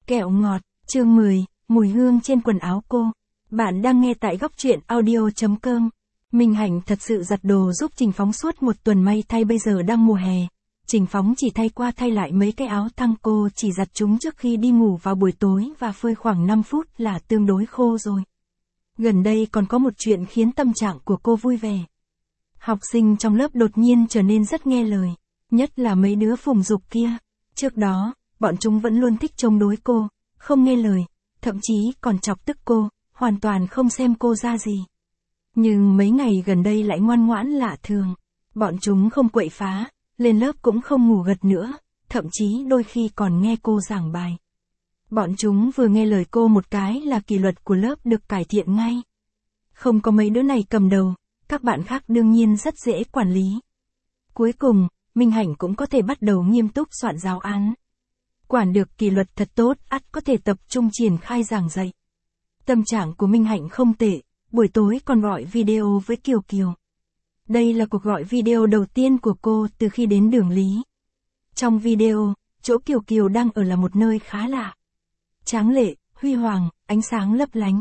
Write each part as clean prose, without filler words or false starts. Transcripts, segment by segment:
Kẹo ngọt, chương 10, mùi hương trên quần áo cô. Bạn đang nghe tại góc truyện audio.com. Minh Hạnh thật sự giặt đồ giúp Trình Phóng suốt một tuần, may thay bây giờ đang mùa hè. Trình Phóng chỉ thay qua thay lại mấy cái áo thăng, cô chỉ giặt chúng trước khi đi ngủ vào buổi tối và phơi khoảng 5 phút là tương đối khô rồi. Gần đây còn có một chuyện khiến tâm trạng của cô vui vẻ. Học sinh trong lớp đột nhiên trở nên rất nghe lời, nhất là mấy đứa phùng dục kia. Trước đó, bọn chúng vẫn luôn thích chống đối cô, không nghe lời, thậm chí còn chọc tức cô, hoàn toàn không xem cô ra gì. Nhưng mấy ngày gần đây lại ngoan ngoãn lạ thường. Bọn chúng không quậy phá, lên lớp cũng không ngủ gật nữa, thậm chí đôi khi còn nghe cô giảng bài. Bọn chúng vừa nghe lời cô một cái là kỷ luật của lớp được cải thiện ngay. Không có mấy đứa này cầm đầu, các bạn khác đương nhiên rất dễ quản lý. Cuối cùng, Minh Hạnh cũng có thể bắt đầu nghiêm túc soạn giáo án. Quản được kỷ luật thật tốt, ắt có thể tập trung triển khai giảng dạy. Tâm trạng của Minh Hạnh không tệ, buổi tối còn gọi video với Kiều Kiều. Đây là cuộc gọi video đầu tiên của cô từ khi đến Đường Lý. Trong video, chỗ Kiều Kiều đang ở là một nơi khá lạ. Tráng lệ, huy hoàng, ánh sáng lấp lánh.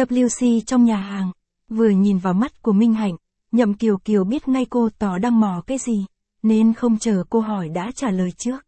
WC trong nhà hàng. Vừa nhìn vào mắt của Minh Hạnh, Nhậm Kiều Kiều biết ngay cô tỏ đang mò cái gì, nên không chờ cô hỏi đã trả lời trước.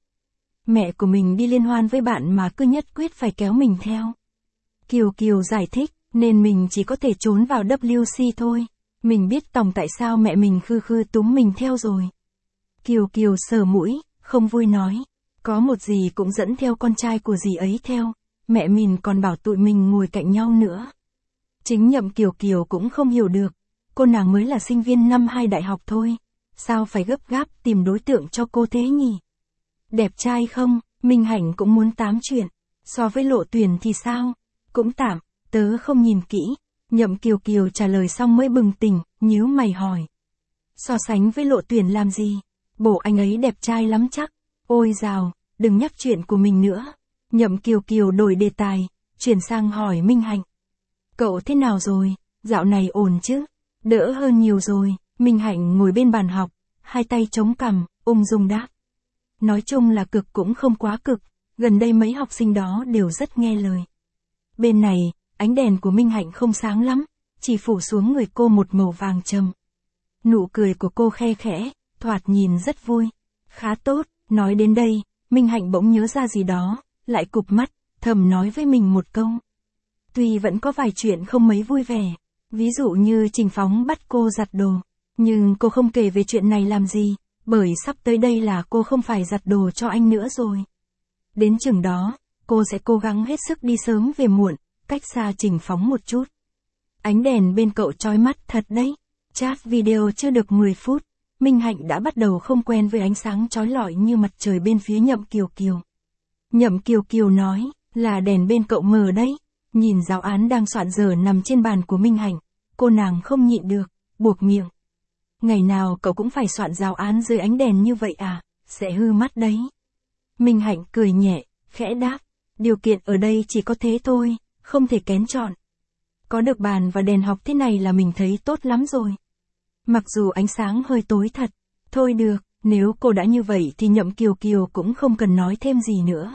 Mẹ của mình đi liên hoan với bạn mà cứ nhất quyết phải kéo mình theo. Kiều Kiều giải thích, nên mình chỉ có thể trốn vào WC thôi. Mình biết tòng tại sao mẹ mình khư túm mình theo rồi. Kiều Kiều sờ mũi, không vui nói. Có một dì cũng dẫn theo con trai của dì ấy theo. Mẹ mình còn bảo tụi mình ngồi cạnh nhau nữa. Chính Nhậm Kiều Kiều cũng không hiểu được. Cô nàng mới là sinh viên năm 2 đại học thôi. Sao phải gấp gáp tìm đối tượng cho cô thế nhỉ? Đẹp trai không? Minh Hạnh cũng muốn tám chuyện. So với Lộ Tuyền thì sao? Cũng tạm, tớ không nhìn kỹ. Nhậm Kiều Kiều trả lời xong mới bừng tỉnh, nhíu mày hỏi. So sánh với Lộ Tuyền làm gì? Bộ anh ấy đẹp trai lắm chắc. Ôi dào, đừng nhắc chuyện của mình nữa. Nhậm Kiều Kiều đổi đề tài, chuyển sang hỏi Minh Hạnh. Cậu thế nào rồi? Dạo này ổn chứ? Đỡ hơn nhiều rồi. Minh Hạnh ngồi bên bàn học, hai tay chống cằm, ung dung đáp. Nói chung là cực cũng không quá cực, gần đây mấy học sinh đó đều rất nghe lời. Bên này, ánh đèn của Minh Hạnh không sáng lắm, chỉ phủ xuống người cô một màu vàng trầm. Nụ cười của cô khe khẽ, thoạt nhìn rất vui. Khá tốt, nói đến đây, Minh Hạnh bỗng nhớ ra gì đó, lại cụp mắt, thầm nói với mình một câu. Tuy vẫn có vài chuyện không mấy vui vẻ, ví dụ như Trình Phóng bắt cô giặt đồ, nhưng cô không kể về chuyện này làm gì, bởi sắp tới đây là cô không phải giặt đồ cho anh nữa rồi. Đến chừng đó, cô sẽ cố gắng hết sức đi sớm về muộn, cách xa Trình Phóng một chút. Ánh đèn bên cậu chói mắt thật đấy. Chat video chưa được 10 phút, Minh Hạnh đã bắt đầu không quen với ánh sáng chói lọi như mặt trời bên phía Nhậm Kiều Kiều. Nhậm Kiều Kiều nói, là đèn bên cậu mờ đấy. Nhìn giáo án đang soạn dở nằm trên bàn của Minh Hạnh, cô nàng không nhịn được, buộc miệng. Ngày nào cậu cũng phải soạn giáo án dưới ánh đèn như vậy à, sẽ hư mắt đấy. Minh Hạnh cười nhẹ, khẽ đáp, điều kiện ở đây chỉ có thế thôi, không thể kén chọn. Có được bàn và đèn học thế này là mình thấy tốt lắm rồi. Mặc dù ánh sáng hơi tối thật, thôi được, nếu cô đã như vậy thì Nhậm Kiều Kiều cũng không cần nói thêm gì nữa.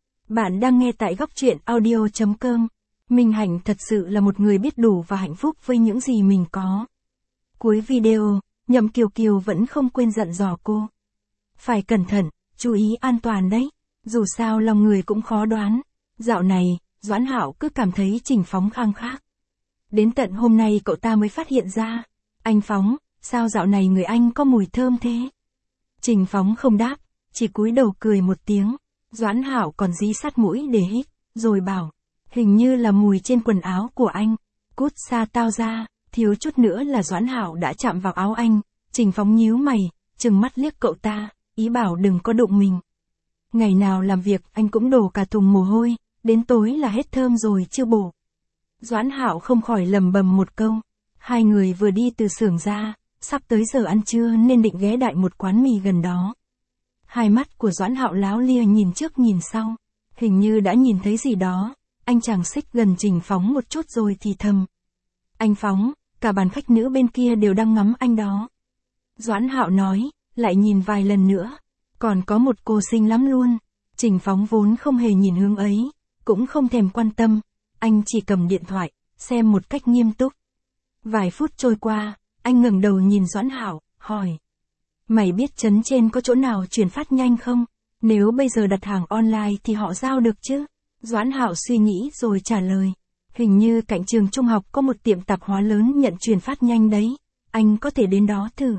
Bạn đang nghe tại góc truyện audio.com. Minh Hạnh thật sự là một người biết đủ và hạnh phúc với những gì mình có. Cuối video, Nhậm Kiều Kiều vẫn không quên dặn dò cô. Phải cẩn thận, chú ý an toàn đấy. Dù sao lòng người cũng khó đoán. Dạo này, Doãn Hạo cứ cảm thấy Trình Phóng khang khác. Đến tận hôm nay cậu ta mới phát hiện ra. Anh Phóng, sao dạo này người anh có mùi thơm thế? Trình Phóng không đáp, chỉ cúi đầu cười một tiếng. Doãn Hạo còn dí sát mũi để hít, rồi bảo. Hình như là mùi trên quần áo của anh. Cút xa tao ra, thiếu chút nữa là Doãn Hạo đã chạm vào áo anh. Trình Phóng nhíu mày, trừng mắt liếc cậu ta, ý bảo đừng có đụng mình. Ngày nào làm việc anh cũng đổ cả thùng mồ hôi, đến tối là hết thơm rồi chưa bổ. Doãn Hạo không khỏi lầm bầm một câu. Hai người vừa đi từ xưởng ra, sắp tới giờ ăn trưa nên định ghé đại một quán mì gần đó. Hai mắt của Doãn Hạo láo lia nhìn trước nhìn sau, hình như đã nhìn thấy gì đó. Anh chàng xích gần Trình Phóng một chút rồi thì thầm. Anh Phóng, cả bàn khách nữ bên kia đều đang ngắm anh đó. Doãn Hạo nói, lại nhìn vài lần nữa. Còn có một cô xinh lắm luôn. Trình Phóng vốn không hề nhìn hướng ấy. cũng không thèm quan tâm, anh chỉ cầm điện thoại, xem một cách nghiêm túc. Vài phút trôi qua, anh ngẩng đầu nhìn Doãn Hạo, hỏi. Mày biết trấn trên có chỗ nào chuyển phát nhanh không? Nếu bây giờ đặt hàng online thì họ giao được chứ? Doãn Hạo suy nghĩ rồi trả lời. Hình như cạnh trường trung học có một tiệm tạp hóa lớn nhận chuyển phát nhanh đấy. Anh có thể đến đó thử.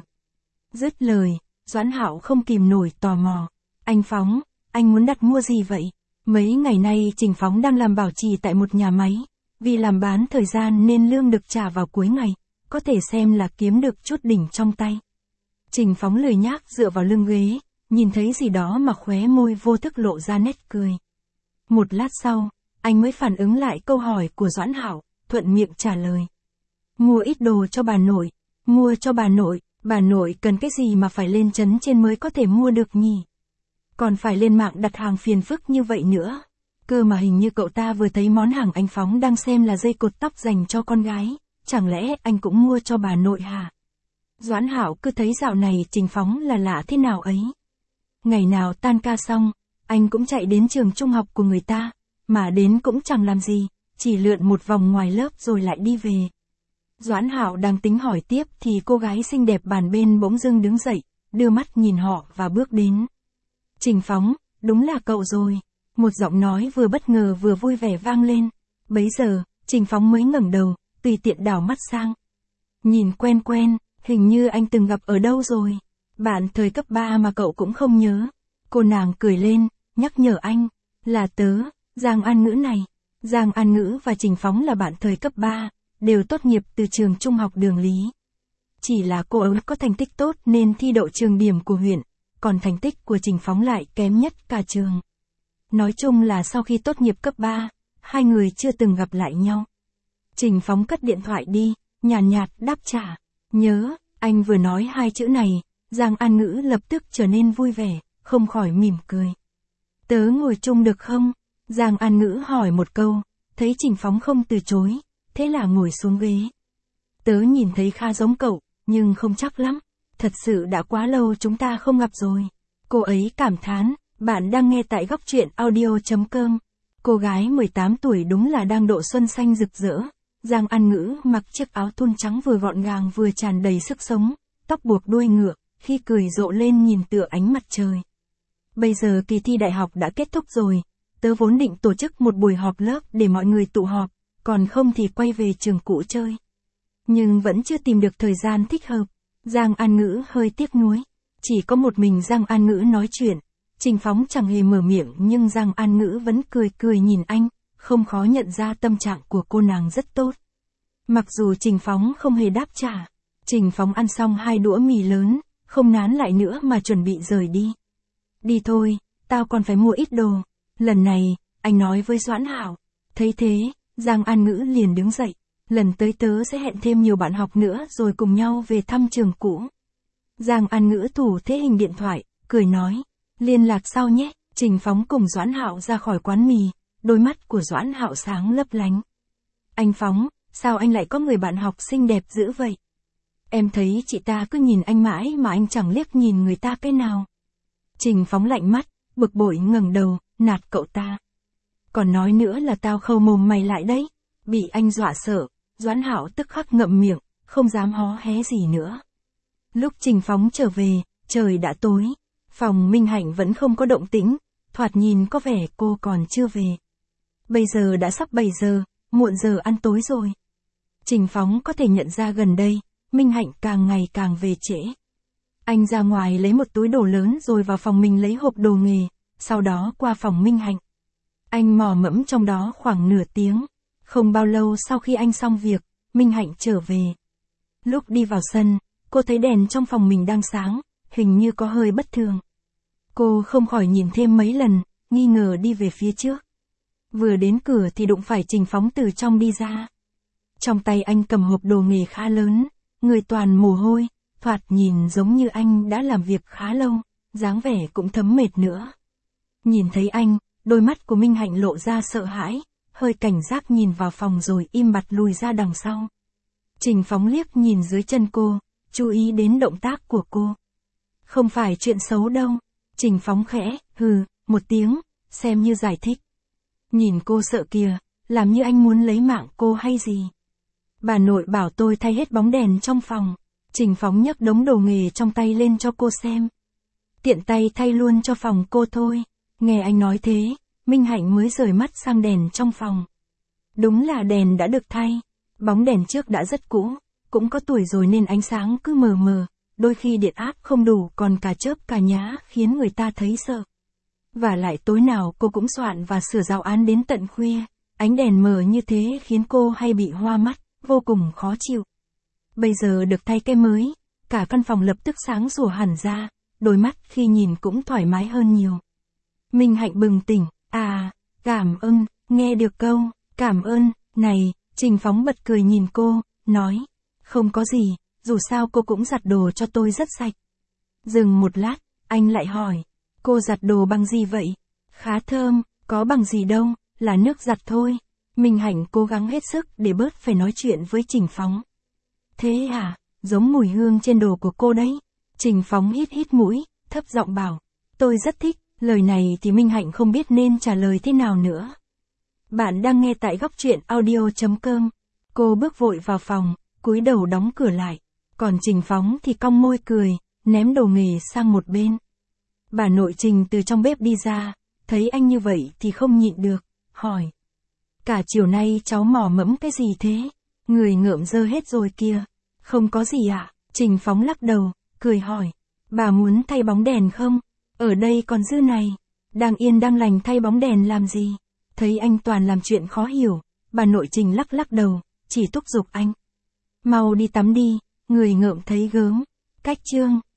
Dứt lời, Doãn Hạo không kìm nổi tò mò. Anh Phóng, anh muốn đặt mua gì vậy? Mấy ngày nay Trình Phóng đang làm bảo trì tại một nhà máy. Vì làm bán thời gian nên lương được trả vào cuối ngày. Có thể xem là kiếm được chút đỉnh trong tay. Trình Phóng lười nhác dựa vào lưng ghế, nhìn thấy gì đó mà khóe môi vô thức lộ ra nét cười. Một lát sau, anh mới phản ứng lại câu hỏi của Doãn Hạo, thuận miệng trả lời. Mua ít đồ cho bà nội, mua cho bà nội cần cái gì mà phải lên trấn trên mới có thể mua được nhỉ? Còn phải lên mạng đặt hàng phiền phức như vậy nữa. Cơ mà hình như cậu ta vừa thấy món hàng anh Phóng đang xem là dây cột tóc dành cho con gái, chẳng lẽ anh cũng mua cho bà nội hả? Doãn Hạo cứ thấy dạo này Trình Phóng là lạ thế nào ấy. Ngày nào tan ca xong, anh cũng chạy đến trường trung học của người ta, mà đến cũng chẳng làm gì, chỉ lượn một vòng ngoài lớp rồi lại đi về. Doãn Hạo đang tính hỏi tiếp thì cô gái xinh đẹp bàn bên bỗng dưng đứng dậy, đưa mắt nhìn họ và bước đến. Trình Phóng, đúng là cậu rồi. Một giọng nói vừa bất ngờ vừa vui vẻ vang lên. Bấy giờ, Trình Phóng mới ngẩng đầu, tùy tiện đảo mắt sang. Nhìn quen quen, hình như anh từng gặp ở đâu rồi. Bạn thời cấp 3 mà cậu cũng không nhớ. Cô nàng cười lên, nhắc nhở anh. Là tớ, Giang An Ngữ này. Giang An Ngữ và Trình Phóng là bạn thời cấp 3, đều tốt nghiệp từ trường trung học Đường Lý. Chỉ là cô ấy có thành tích tốt nên thi đậu trường điểm của huyện, còn thành tích của Trình Phóng lại kém nhất cả trường. Nói chung là sau khi tốt nghiệp cấp 3, hai người chưa từng gặp lại nhau. Trình Phóng cất điện thoại đi, nhàn nhạt đáp trả. Nhớ, anh vừa nói hai chữ này, Giang An Ngữ lập tức trở nên vui vẻ, không khỏi mỉm cười. Tớ ngồi chung được không? Giang An Ngữ hỏi một câu, thấy Trình Phóng không từ chối, thế là ngồi xuống ghế. Tớ nhìn thấy khá giống cậu, nhưng không chắc lắm. Thật sự đã quá lâu chúng ta không gặp rồi. Cô ấy cảm thán, bạn đang nghe tại góc truyện audio.com. Cô gái 18 tuổi đúng là đang độ xuân xanh rực rỡ. Giang An Ngữ mặc chiếc áo thun trắng vừa gọn gàng vừa tràn đầy sức sống, tóc buộc đuôi ngựa, khi cười rộ lên nhìn tựa ánh mặt trời. Bây giờ kỳ thi đại học đã kết thúc rồi, tớ vốn định tổ chức một buổi họp lớp để mọi người tụ họp, còn không thì quay về trường cũ chơi. Nhưng vẫn chưa tìm được thời gian thích hợp. Giang An Ngữ hơi tiếc nuối. Chỉ có một mình Giang An Ngữ nói chuyện. Trình Phóng chẳng hề mở miệng nhưng Giang An Ngữ vẫn cười cười nhìn anh, không khó nhận ra tâm trạng của cô nàng rất tốt. Mặc dù Trình Phóng không hề đáp trả, Trình Phóng ăn xong 2 đũa mì lớn, không nán lại nữa mà chuẩn bị rời đi. Đi thôi, tao còn phải mua ít đồ. Lần này, anh nói với Doãn Hạo. Thấy thế, Giang An Ngữ liền đứng dậy. Lần tới tớ sẽ hẹn thêm nhiều bạn học nữa rồi cùng nhau về thăm trường cũ. Giang An Ngữ thủ thế hình điện thoại, cười nói. Liên lạc sau nhé. Trình Phóng cùng Doãn Hạo ra khỏi quán mì, đôi mắt của Doãn Hạo sáng lấp lánh. Anh Phóng, sao anh lại có người bạn học xinh đẹp dữ vậy? Em thấy chị ta cứ nhìn anh mãi mà anh chẳng liếc nhìn người ta cái nào. Trình Phóng lạnh mắt, bực bội ngẩng đầu, nạt cậu ta. Còn nói nữa là tao khâu mồm mày lại đấy. Bị anh dọa sợ, Doãn Hạo tức khắc ngậm miệng, không dám hó hé gì nữa. Lúc Trình Phóng trở về, trời đã tối. Phòng Minh Hạnh vẫn không có động tĩnh, thoạt nhìn có vẻ cô còn chưa về. Bây giờ đã sắp 7 giờ, muộn giờ ăn tối rồi. Trình Phóng có thể nhận ra gần đây, Minh Hạnh càng ngày càng về trễ. Anh ra ngoài lấy một túi đồ lớn rồi vào phòng mình lấy hộp đồ nghề, sau đó qua phòng Minh Hạnh. Anh mò mẫm trong đó khoảng nửa tiếng. Không bao lâu sau khi anh xong việc, Minh Hạnh trở về. Lúc đi vào sân, cô thấy đèn trong phòng mình đang sáng, hình như có hơi bất thường. Cô không khỏi nhìn thêm mấy lần, nghi ngờ đi về phía trước. Vừa đến cửa thì đụng phải Trình Phóng từ trong đi ra. Trong tay anh cầm hộp đồ nghề khá lớn, người toàn mồ hôi, thoạt nhìn giống như anh đã làm việc khá lâu, dáng vẻ cũng thấm mệt nữa. Nhìn thấy anh, đôi mắt của Minh Hạnh lộ ra sợ hãi, hơi cảnh giác nhìn vào phòng rồi im bặt lùi ra đằng sau. Trình Phóng liếc nhìn dưới chân cô, chú ý đến động tác của cô. Không phải chuyện xấu đâu. Trình Phóng khẽ, hừ, một tiếng, xem như giải thích. Nhìn cô sợ kìa, làm như anh muốn lấy mạng cô hay gì. Bà nội bảo tôi thay hết bóng đèn trong phòng. Trình Phóng nhấc đống đồ nghề trong tay lên cho cô xem. Tiện tay thay luôn cho phòng cô thôi. Nghe anh nói thế, Minh Hạnh mới rời mắt sang đèn trong phòng. Đúng là đèn đã được thay. Bóng đèn trước đã rất cũ, cũng có tuổi rồi nên ánh sáng cứ mờ mờ, đôi khi điện áp không đủ còn cả chớp cả nhá khiến người ta thấy sợ. Và lại tối nào cô cũng soạn và sửa giáo án đến tận khuya, ánh đèn mờ như thế khiến cô hay bị hoa mắt, vô cùng khó chịu. Bây giờ được thay cái mới, cả căn phòng lập tức sáng sủa hẳn ra, đôi mắt khi nhìn cũng thoải mái hơn nhiều. Minh Hạnh bừng tỉnh, cảm ơn, nghe được câu, cảm ơn, này, Trình Phóng bật cười nhìn cô, nói, không có gì, dù sao cô cũng giặt đồ cho tôi rất sạch. Dừng một lát, anh lại hỏi, cô giặt đồ bằng gì vậy? Khá thơm, có bằng gì đâu, là nước giặt thôi. Minh Hạnh cố gắng hết sức để bớt phải nói chuyện với Trình Phóng. Thế à, giống mùi hương trên đồ của cô đấy. Trình Phóng hít hít mũi, thấp giọng bảo, tôi rất thích. Lời này thì Minh Hạnh không biết nên trả lời thế nào nữa. Bạn đang nghe tại góc truyện audio.com. Cô bước vội vào phòng, cúi đầu đóng cửa lại. Còn Trình Phóng thì cong môi cười, ném đồ nghề sang một bên. Bà nội Trình từ trong bếp đi ra, thấy anh như vậy thì không nhịn được, hỏi. Cả chiều nay cháu mò mẫm cái gì thế? Người ngợm dơ hết rồi kìa. Không có gì ạ. Trình Phóng lắc đầu, cười hỏi. Bà muốn thay bóng đèn không? Ở đây còn dư này. Đang yên đang lành thay bóng đèn làm gì? Thấy anh toàn làm chuyện khó hiểu, bà nội Trình lắc lắc đầu, chỉ thúc giục anh. Mau đi tắm đi, người ngợm thấy gớm. Cách chương.